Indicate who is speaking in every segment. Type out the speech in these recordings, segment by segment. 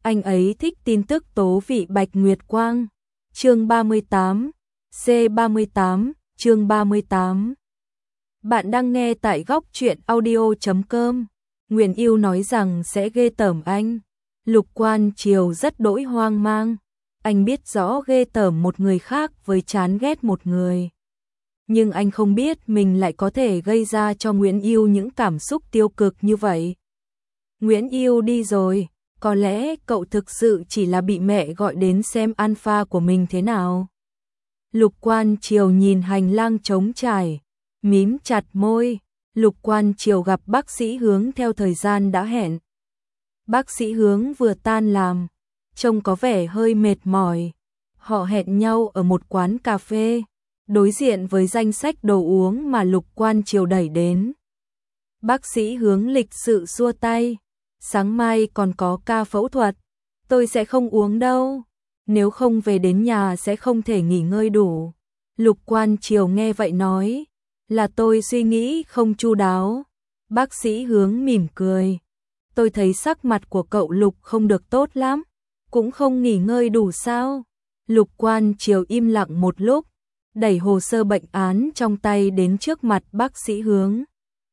Speaker 1: anh ấy thích tin tức tố vị Bạch Nguyệt Quang. Chương 38, C38, chương 38. Bạn đang nghe tại góc truyện audio.com. Nguyễn Yêu nói rằng sẽ ghê tởm anh. Lục Quan Triều rất đỗi hoang mang. Anh biết rõ ghê tởm một người khác với chán ghét một người. Nhưng anh không biết mình lại có thể gây ra cho Nguyễn Yêu những cảm xúc tiêu cực như vậy. Nguyễn Yêu đi rồi, có lẽ cậu thực sự chỉ là bị mẹ gọi đến xem alpha của mình thế nào. Lục Quan Triều nhìn hành lang trống trải, mím chặt môi. Lục Quan Triều gặp bác sĩ Hướng theo thời gian đã hẹn. Bác sĩ Hướng vừa tan làm, trông có vẻ hơi mệt mỏi. Họ hẹn nhau ở một quán cà phê, đối diện với danh sách đồ uống mà Lục Quan Triều đẩy đến. Bác sĩ Hướng lịch sự xua tay, sáng mai còn có ca phẫu thuật, tôi sẽ không uống đâu, nếu không về đến nhà sẽ không thể nghỉ ngơi đủ. Lục Quan Triều nghe vậy nói, là tôi suy nghĩ không chu đáo. Bác sĩ Hướng mỉm cười, tôi thấy sắc mặt của cậu Lục không được tốt lắm, cũng không nghỉ ngơi đủ sao? Lục Quan Triều im lặng một lúc, đẩy hồ sơ bệnh án trong tay đến trước mặt bác sĩ Hướng.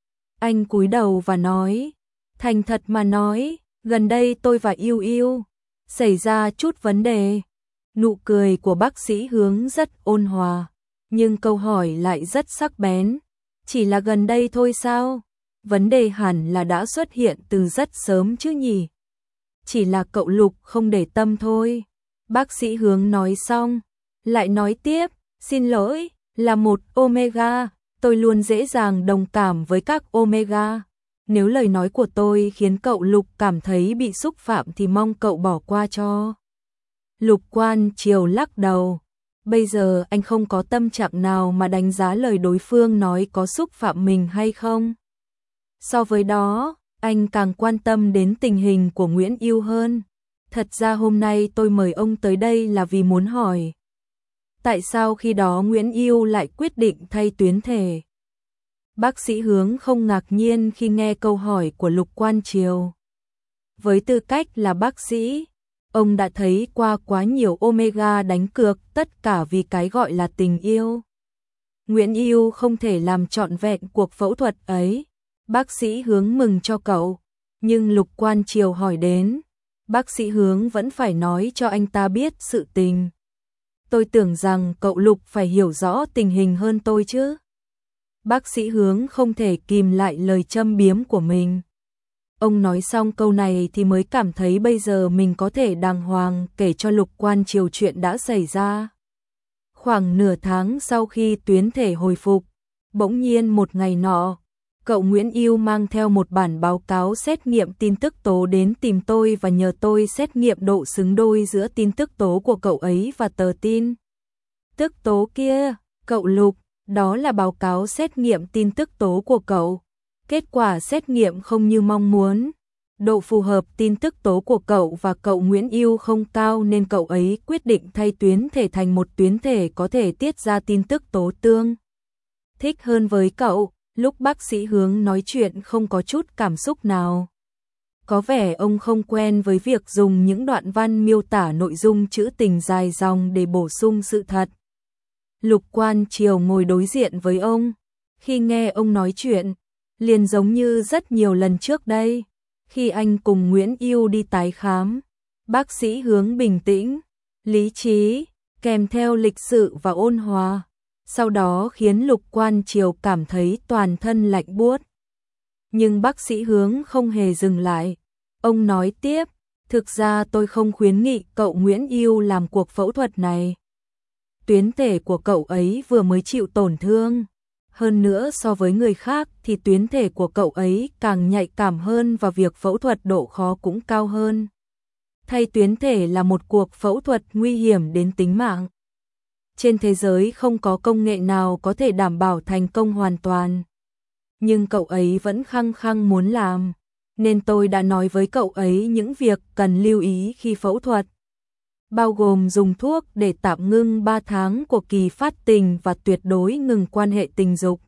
Speaker 1: Anh cúi đầu và nói, thành thật mà nói, gần đây tôi và Yêu Yêu xảy ra chút vấn đề. Nụ cười của bác sĩ Hướng rất ôn hòa, nhưng câu hỏi lại rất sắc bén. Chỉ là gần đây thôi sao? Vấn đề hẳn là đã xuất hiện từ rất sớm chứ nhỉ? Chỉ là cậu Lục không để tâm thôi. Bác sĩ Hướng nói xong, lại nói tiếp, xin lỗi, là một Omega, tôi luôn dễ dàng đồng cảm với các Omega. Nếu lời nói của tôi khiến cậu Lục cảm thấy bị xúc phạm thì mong cậu bỏ qua cho. Lục Quan Triều lắc đầu, bây giờ anh không có tâm trạng nào mà đánh giá lời đối phương nói có xúc phạm mình hay không. So với đó, anh càng quan tâm đến tình hình của Nguyễn Yêu hơn. Thật ra hôm nay tôi mời ông tới đây là vì muốn hỏi, tại sao khi đó Nguyễn Yêu lại quyết định thay tuyến thể? Bác sĩ Hướng không ngạc nhiên khi nghe câu hỏi của Lục Quan Triều. Với tư cách là bác sĩ, ông đã thấy qua quá nhiều Omega đánh cược tất cả vì cái gọi là tình yêu. Nguyễn Yêu không thể làm trọn vẹn cuộc phẫu thuật ấy. Bác sĩ Hướng mừng cho cậu, nhưng Lục Quan Triều hỏi đến, bác sĩ Hướng vẫn phải nói cho anh ta biết sự tình. Tôi tưởng rằng cậu Lục phải hiểu rõ tình hình hơn tôi chứ. Bác sĩ Hướng không thể kìm lại lời châm biếm của mình. Ông nói xong câu này thì mới cảm thấy bây giờ mình có thể đàng hoàng kể cho Lục Quan Triều chuyện đã xảy ra. Khoảng nửa tháng sau khi tuyến thể hồi phục, bỗng nhiên một ngày nọ, cậu Nguyễn Yêu mang theo một bản báo cáo xét nghiệm tin tức tố đến tìm tôi và nhờ tôi xét nghiệm độ xứng đôi giữa tin tức tố của cậu ấy và tờ tin tức tố kia. Cậu Lục, đó là báo cáo xét nghiệm tin tức tố của cậu. Kết quả xét nghiệm không như mong muốn. Độ phù hợp tin tức tố của cậu và cậu Nguyễn Yêu không cao nên cậu ấy quyết định thay tuyến thể thành một tuyến thể có thể tiết ra tin tức tố tương thích hơn với cậu. Lúc bác sĩ Hướng nói chuyện không có chút cảm xúc nào. Có vẻ ông không quen với việc dùng những đoạn văn miêu tả nội dung trữ tình dài dòng để bổ sung sự thật. Lục Quan Triều ngồi đối diện với ông. Khi nghe ông nói chuyện, liền giống như rất nhiều lần trước đây, khi anh cùng Nguyễn Yêu đi tái khám. Bác sĩ Hướng bình tĩnh, lý trí, kèm theo lịch sự và ôn hòa. Sau đó khiến Lục Quan Triều cảm thấy toàn thân lạnh buốt. Nhưng bác sĩ Hướng không hề dừng lại. Ông nói tiếp, thực ra tôi không khuyến nghị cậu Nguyễn Yêu làm cuộc phẫu thuật này. Tuyến thể của cậu ấy vừa mới chịu tổn thương. Hơn nữa so với người khác thì tuyến thể của cậu ấy càng nhạy cảm hơn và việc phẫu thuật độ khó cũng cao hơn. Thay tuyến thể là một cuộc phẫu thuật nguy hiểm đến tính mạng. Trên thế giới không có công nghệ nào có thể đảm bảo thành công hoàn toàn. Nhưng cậu ấy vẫn khăng khăng muốn làm, nên tôi đã nói với cậu ấy những việc cần lưu ý khi phẫu thuật. Bao gồm dùng thuốc để tạm ngưng 3 tháng của kỳ phát tình và tuyệt đối ngừng quan hệ tình dục.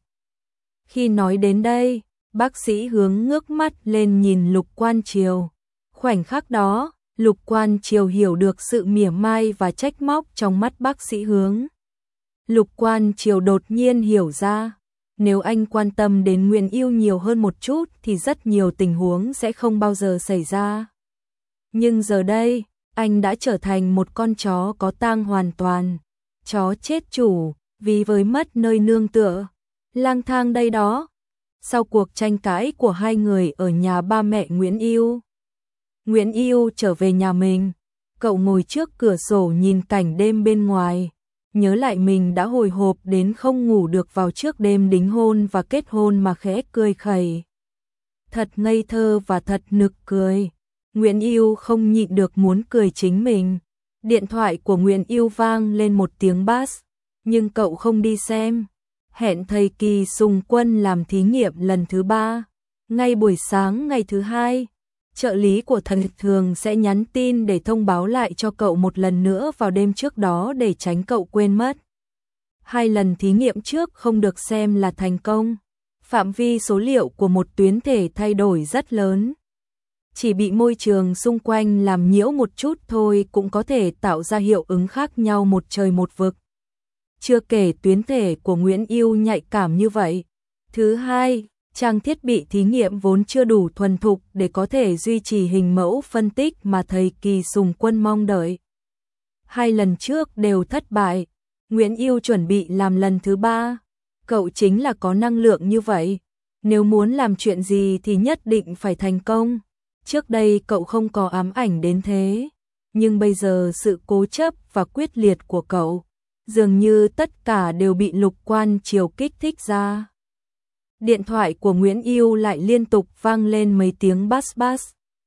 Speaker 1: Khi nói đến đây, bác sĩ Hướng ngước mắt lên nhìn Lục Quan Triều. Khoảnh khắc đó, Lục Quan Triều hiểu được sự mỉa mai và trách móc trong mắt bác sĩ Hướng. Lục Quan Triều đột nhiên hiểu ra, nếu anh quan tâm đến Nguyễn Yêu nhiều hơn một chút thì rất nhiều tình huống sẽ không bao giờ xảy ra. Nhưng giờ đây, anh đã trở thành một con chó có tang hoàn toàn, chó chết chủ, vì với mất nơi nương tựa, lang thang đây đó. Sau cuộc tranh cãi của hai người ở nhà ba mẹ Nguyễn Yêu trở về nhà mình, cậu ngồi trước cửa sổ nhìn cảnh đêm bên ngoài, nhớ lại mình đã hồi hộp đến không ngủ được vào trước đêm đính hôn và kết hôn mà khẽ cười khẩy. Thật ngây thơ và thật nực cười. Nguyễn Yêu không nhịn được muốn cười chính mình. Điện thoại của Nguyễn Yêu vang lên một tiếng bass, nhưng cậu không đi xem. Hẹn thầy Kỳ Sùng Quân làm thí nghiệm lần thứ 3. Ngay buổi sáng ngày thứ 2, trợ lý của thầy thường sẽ nhắn tin để thông báo lại cho cậu một lần nữa vào đêm trước đó để tránh cậu quên mất. 2 lần thí nghiệm trước không được xem là thành công. Phạm vi số liệu của một tuyến thể thay đổi rất lớn. Chỉ bị môi trường xung quanh làm nhiễu một chút thôi cũng có thể tạo ra hiệu ứng khác nhau một trời một vực. Chưa kể tuyến thể của Nguyễn Yêu nhạy cảm như vậy. Thứ hai, trang thiết bị thí nghiệm vốn chưa đủ thuần thục để có thể duy trì hình mẫu phân tích mà thầy Kỳ Sùng Quân mong đợi. 2 lần trước đều thất bại. Nguyễn Yêu chuẩn bị làm lần thứ 3. Cậu chính là có năng lượng như vậy. Nếu muốn làm chuyện gì thì nhất định phải thành công. Trước đây cậu không có ám ảnh đến thế. Nhưng bây giờ sự cố chấp và quyết liệt của cậu, dường như tất cả đều bị Lục Quan Triều kích thích ra. Điện thoại của Nguyễn Yêu lại liên tục vang lên mấy tiếng bass bass.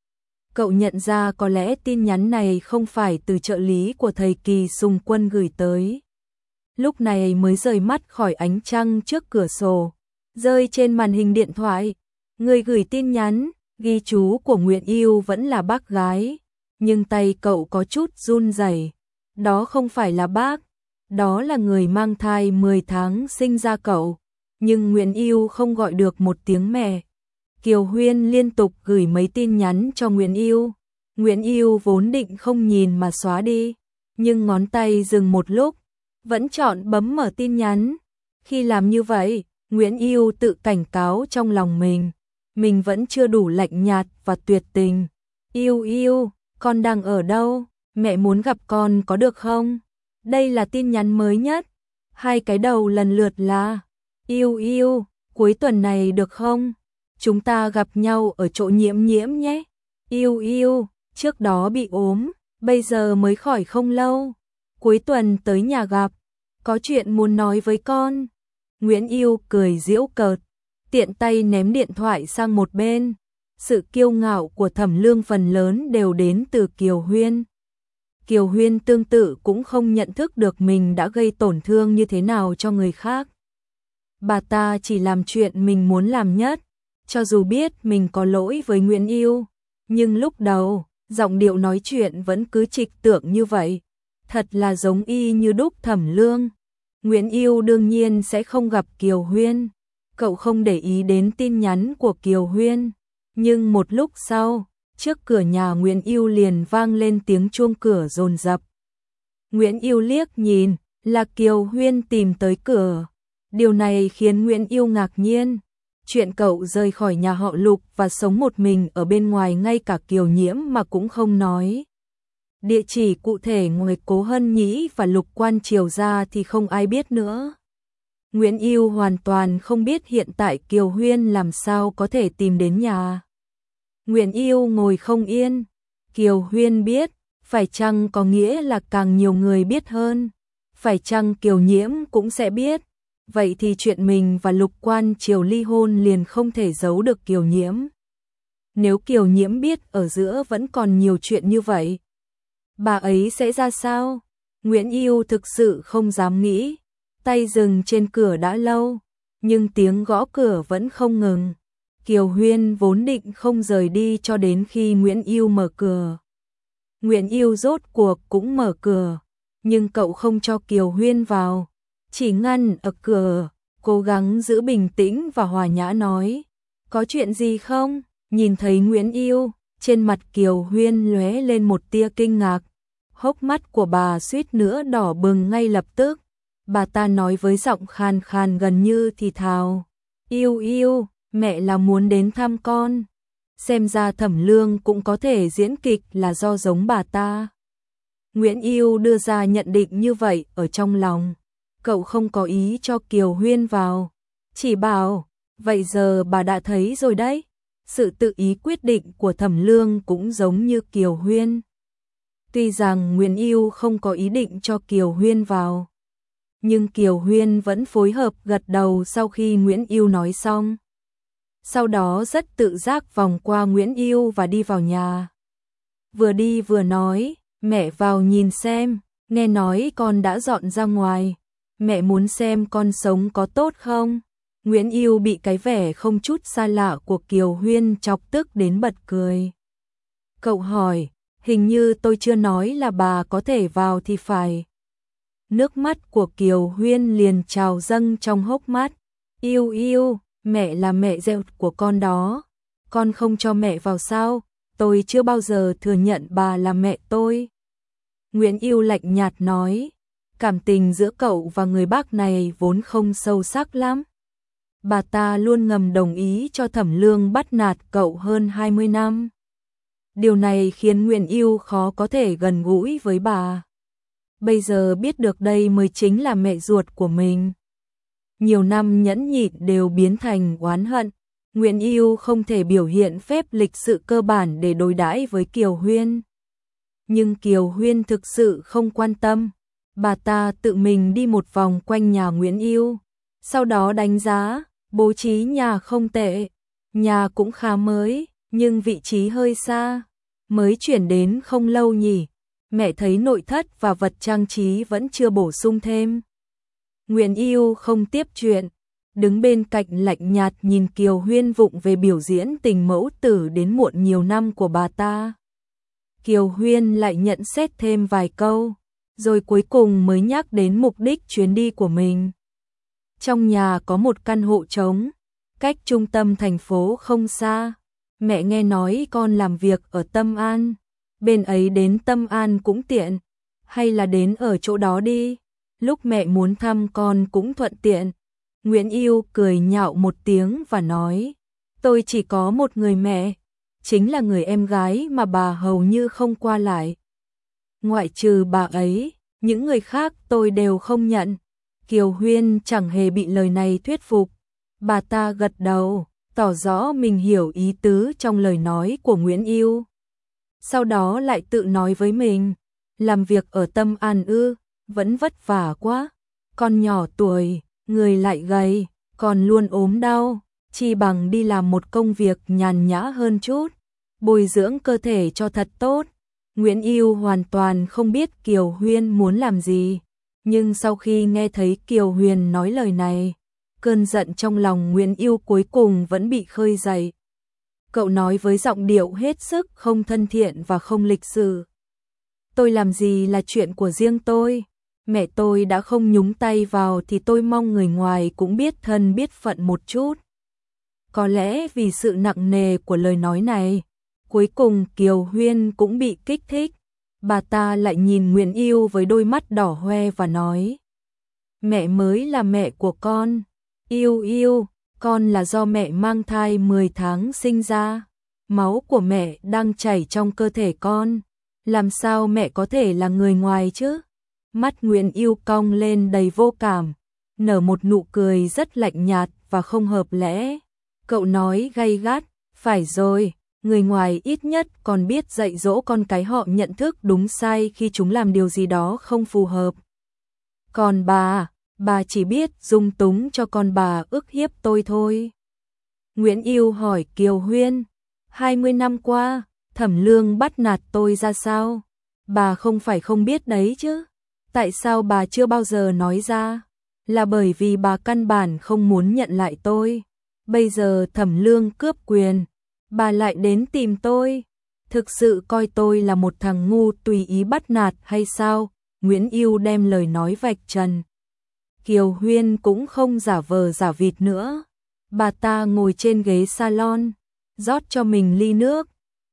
Speaker 1: Cậu nhận ra có lẽ tin nhắn này không phải từ trợ lý của thầy Kỳ Sùng Quân gửi tới. Lúc này mới rời mắt khỏi ánh trăng trước cửa sổ, rơi trên màn hình điện thoại. Người gửi tin nhắn, ghi chú của Nguyễn Yêu vẫn là bác gái, nhưng tay cậu có chút run rẩy. Đó không phải là bác, đó là người mang thai 10 tháng sinh ra cậu. Nhưng Nguyễn Yêu không gọi được một tiếng mẹ. Kiều Huyên liên tục gửi mấy tin nhắn cho Nguyễn Yêu. Nguyễn Yêu vốn định không nhìn mà xóa đi, nhưng ngón tay dừng một lúc, vẫn chọn bấm mở tin nhắn. Khi làm như vậy, Nguyễn Yêu tự cảnh cáo trong lòng mình vẫn chưa đủ lạnh nhạt và tuyệt tình. Yêu, con đang ở đâu? Mẹ muốn gặp con có được không? Đây là tin nhắn mới nhất. 2 cái đầu lần lượt là Yêu, cuối tuần này được không? Chúng ta gặp nhau ở chỗ Nhiễm Nhiễm nhé. Yêu, trước đó bị ốm, bây giờ mới khỏi không lâu. Cuối tuần tới nhà gặp, có chuyện muốn nói với con. Nguyễn Yêu cười giễu cợt, tiện tay ném điện thoại sang một bên. Sự kiêu ngạo của Thẩm Lương phần lớn đều đến từ Kiều Huyên. Kiều Huyên tương tự cũng không nhận thức được mình đã gây tổn thương như thế nào cho người khác. Bà ta chỉ làm chuyện mình muốn làm nhất, cho dù biết mình có lỗi với Nguyễn Yêu, nhưng lúc đầu, giọng điệu nói chuyện vẫn cứ trịch tưởng như vậy, thật là giống y như đúc Thẩm Lương. Nguyễn Yêu đương nhiên sẽ không gặp Kiều Huyên, cậu không để ý đến tin nhắn của Kiều Huyên, nhưng một lúc sau, trước cửa nhà Nguyễn Yêu liền vang lên tiếng chuông cửa dồn dập. Nguyễn Yêu liếc nhìn, là Kiều Huyên tìm tới cửa. Điều này khiến Nguyễn Yêu ngạc nhiên. Chuyện cậu rời khỏi nhà họ Lục và sống một mình ở bên ngoài ngay cả Kiều Nhiễm mà cũng không nói. Địa chỉ cụ thể ngoài Cố Hân Nhĩ và Lục Quan Triều ra thì không ai biết nữa. Nguyễn Yêu hoàn toàn không biết hiện tại Kiều Huyên làm sao có thể tìm đến nhà. Nguyễn Yêu ngồi không yên. Kiều Huyên biết, phải chăng có nghĩa là càng nhiều người biết hơn. Phải chăng Kiều Nhiễm cũng sẽ biết. Vậy thì chuyện mình và Lục Quan Triều ly hôn liền không thể giấu được Kiều Nhiễm. Nếu Kiều Nhiễm biết ở giữa vẫn còn nhiều chuyện như vậy, bà ấy sẽ ra sao? Nguyễn Yêu thực sự không dám nghĩ. Tay dừng trên cửa đã lâu, nhưng tiếng gõ cửa vẫn không ngừng. Kiều Huyên vốn định không rời đi cho đến khi Nguyễn Yêu mở cửa. Nguyễn Yêu rốt cuộc cũng mở cửa, nhưng cậu không cho Kiều Huyên vào, chỉ ngăn ở cửa, cố gắng giữ bình tĩnh và hòa nhã nói. Có chuyện gì không? Nhìn thấy Nguyễn Yêu, Trên mặt Kiều Huyên lóe lên một tia kinh ngạc, hốc mắt của bà suýt nữa đỏ bừng ngay lập tức. Bà ta nói với giọng khàn khàn gần như thì thào, "Yêu yêu, mẹ là muốn đến thăm con." Xem ra Thẩm Lương cũng có thể diễn kịch là do giống bà ta. Nguyễn Yêu đưa ra nhận định như vậy ở trong lòng. Cậu không có ý cho Kiều Huyên vào, chỉ bảo, vậy giờ bà đã thấy rồi đấy. Sự tự ý quyết định của Thẩm Lương cũng giống như Kiều Huyên. Tuy rằng Nguyễn Yêu không có ý định cho Kiều Huyên vào, nhưng Kiều Huyên vẫn phối hợp gật đầu sau khi Nguyễn Yêu nói xong. Sau đó rất tự giác vòng qua Nguyễn Yêu và đi vào nhà. Vừa đi vừa nói, "Mẹ vào nhìn xem, nghe nói con đã dọn ra ngoài. Mẹ muốn xem con sống có tốt không?" Nguyễn Yêu bị cái vẻ không chút xa lạ của Kiều Huyên chọc tức đến bật cười. Cậu hỏi, "Hình như tôi chưa nói là bà có thể vào thì phải." Nước mắt của Kiều Huyên liền trào dâng trong hốc mắt. "Yêu yêu, mẹ là mẹ ruột của con đó. Con không cho mẹ vào sao? Tôi chưa bao giờ thừa nhận bà là mẹ tôi." Nguyễn Yêu lạnh nhạt nói, cảm tình giữa cậu và người bác này vốn không sâu sắc lắm. Bà ta luôn ngầm đồng ý cho Thẩm Lương bắt nạt cậu hơn 20 năm. Điều này khiến Nguyễn Yêu khó có thể gần gũi với bà. Bây giờ biết được đây mới chính là mẹ ruột của mình. Nhiều năm nhẫn nhịn đều biến thành oán hận. Nguyễn Yêu không thể biểu hiện phép lịch sự cơ bản để đối đãi với Kiều Huyên. Nhưng Kiều Huyên thực sự không quan tâm. Bà ta tự mình đi một vòng quanh nhà Nguyễn Yêu. Sau đó đánh giá, bố trí nhà không tệ. Nhà cũng khá mới, nhưng vị trí hơi xa. Mới chuyển đến không lâu nhỉ. Mẹ thấy nội thất và vật trang trí vẫn chưa bổ sung thêm. Nguyễn Yêu không tiếp chuyện, đứng bên cạnh lạnh nhạt nhìn Kiều Huyên vụng về biểu diễn tình mẫu tử đến muộn nhiều năm của bà ta. Kiều Huyên lại nhận xét thêm vài câu, rồi cuối cùng mới nhắc đến mục đích chuyến đi của mình. Trong nhà có một căn hộ trống, cách trung tâm thành phố không xa. Mẹ nghe nói con làm việc ở Tâm An, bên ấy đến Tâm An cũng tiện, hay là đến ở chỗ đó đi, lúc mẹ muốn thăm con cũng thuận tiện. Nguyễn Yêu cười nhạo một tiếng và nói, tôi chỉ có một người mẹ, chính là người em gái mà bà hầu như không qua lại. Ngoại trừ bà ấy, những người khác tôi đều không nhận. Kiều Huyên chẳng hề bị lời này thuyết phục. Bà ta gật đầu, tỏ rõ mình hiểu ý tứ trong lời nói của Nguyễn Yêu. Sau đó lại tự nói với mình, làm việc ở Tâm An ư, vẫn vất vả quá. Con nhỏ tuổi, người lại gầy, còn luôn ốm đau, chi bằng đi làm một công việc nhàn nhã hơn chút, bồi dưỡng cơ thể cho thật tốt. Nguyễn Yêu hoàn toàn không biết Kiều Huyên muốn làm gì, nhưng sau khi nghe thấy Kiều Huyên nói lời này, cơn giận trong lòng Nguyễn Yêu cuối cùng vẫn bị khơi dậy. Cậu nói với giọng điệu hết sức không thân thiện và không lịch sự. Tôi làm gì là chuyện của riêng tôi. Mẹ tôi đã không nhúng tay vào thì tôi mong người ngoài cũng biết thân biết phận một chút. Có lẽ vì sự nặng nề của lời nói này, cuối cùng Kiều Huyên cũng bị kích thích. Bà ta lại nhìn Nguyễn Yêu với đôi mắt đỏ hoe và nói, mẹ mới là mẹ của con. Yêu yêu, con là do mẹ mang thai 10 tháng sinh ra. Máu của mẹ đang chảy trong cơ thể con. Làm sao mẹ có thể là người ngoài chứ? Mắt Nguyễn Yêu cong lên đầy vô cảm, nở một nụ cười rất lạnh nhạt và không hợp lẽ. Cậu nói gay gắt, phải rồi, người ngoài ít nhất còn biết dạy dỗ con cái họ nhận thức đúng sai khi chúng làm điều gì đó không phù hợp. Còn bà chỉ biết dung túng cho con bà ức hiếp tôi thôi. Nguyễn Yêu hỏi Kiều Huyên, 20 năm qua, Thẩm Lương bắt nạt tôi ra sao? Bà không phải không biết đấy chứ? Tại sao bà chưa bao giờ nói ra? Là bởi vì bà căn bản không muốn nhận lại tôi. Bây giờ Thẩm Lương cướp quyền, bà lại đến tìm tôi. Thực sự coi tôi là một thằng ngu tùy ý bắt nạt hay sao? Nguyễn Yêu đem lời nói vạch trần. Kiều Huyên cũng không giả vờ giả vịt nữa. Bà ta ngồi trên ghế salon, rót cho mình ly nước,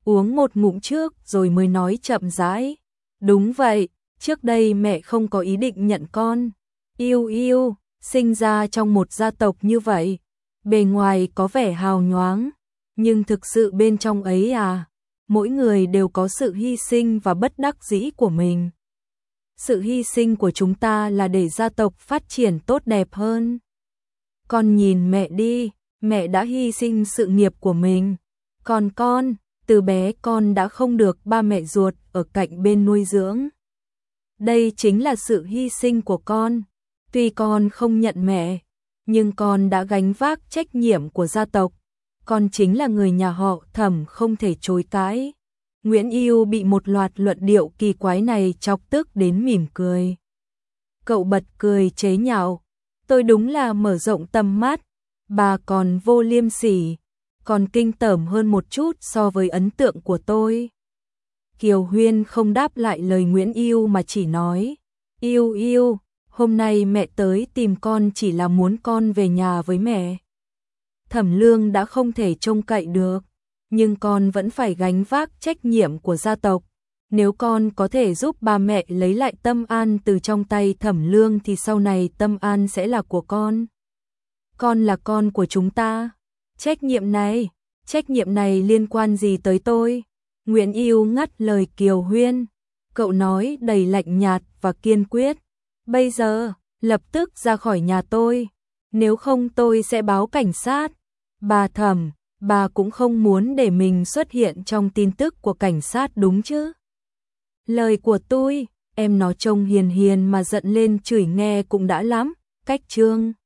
Speaker 1: uống một ngụm trước rồi mới nói chậm rãi. Đúng vậy, trước đây mẹ không có ý định nhận con. Yêu yêu, sinh ra trong một gia tộc như vậy, bề ngoài có vẻ hào nhoáng, nhưng thực sự bên trong ấy mỗi người đều có sự hy sinh và bất đắc dĩ của mình. Sự hy sinh của chúng ta là để gia tộc phát triển tốt đẹp hơn. Con nhìn mẹ đi, mẹ đã hy sinh sự nghiệp của mình. Còn con, từ bé con đã không được ba mẹ ruột ở cạnh bên nuôi dưỡng. Đây chính là sự hy sinh của con. Tuy con không nhận mẹ, nhưng con đã gánh vác trách nhiệm của gia tộc. Con chính là người nhà họ Thẩm không thể chối cãi. Nguyễn Yêu bị một loạt luận điệu kỳ quái này chọc tức đến mỉm cười. Cậu bật cười chế nhạo. Tôi đúng là mở rộng tầm mắt. Bà còn vô liêm sỉ, còn kinh tởm hơn một chút so với ấn tượng của tôi. Kiều Huyên không đáp lại lời Nguyễn Yêu mà chỉ nói. Yêu yêu, hôm nay mẹ tới tìm con chỉ là muốn con về nhà với mẹ. Thẩm Lương đã không thể trông cậy được, nhưng con vẫn phải gánh vác trách nhiệm của gia tộc. Nếu con có thể giúp ba mẹ lấy lại Tâm An từ trong tay Thẩm Lương thì sau này Tâm An sẽ là của con. Con là con của chúng ta. Trách nhiệm này liên quan gì tới tôi? Nguyễn Yêu ngắt lời Kiều Huyên. Cậu nói đầy lạnh nhạt và kiên quyết. Bây giờ, lập tức ra khỏi nhà tôi. Nếu không tôi sẽ báo cảnh sát. Bà Thẩm, bà cũng không muốn để mình xuất hiện trong tin tức của cảnh sát đúng chứ? Lời của tôi, em nó trông hiền hiền mà giận lên chửi nghe cũng đã lắm. Cách chương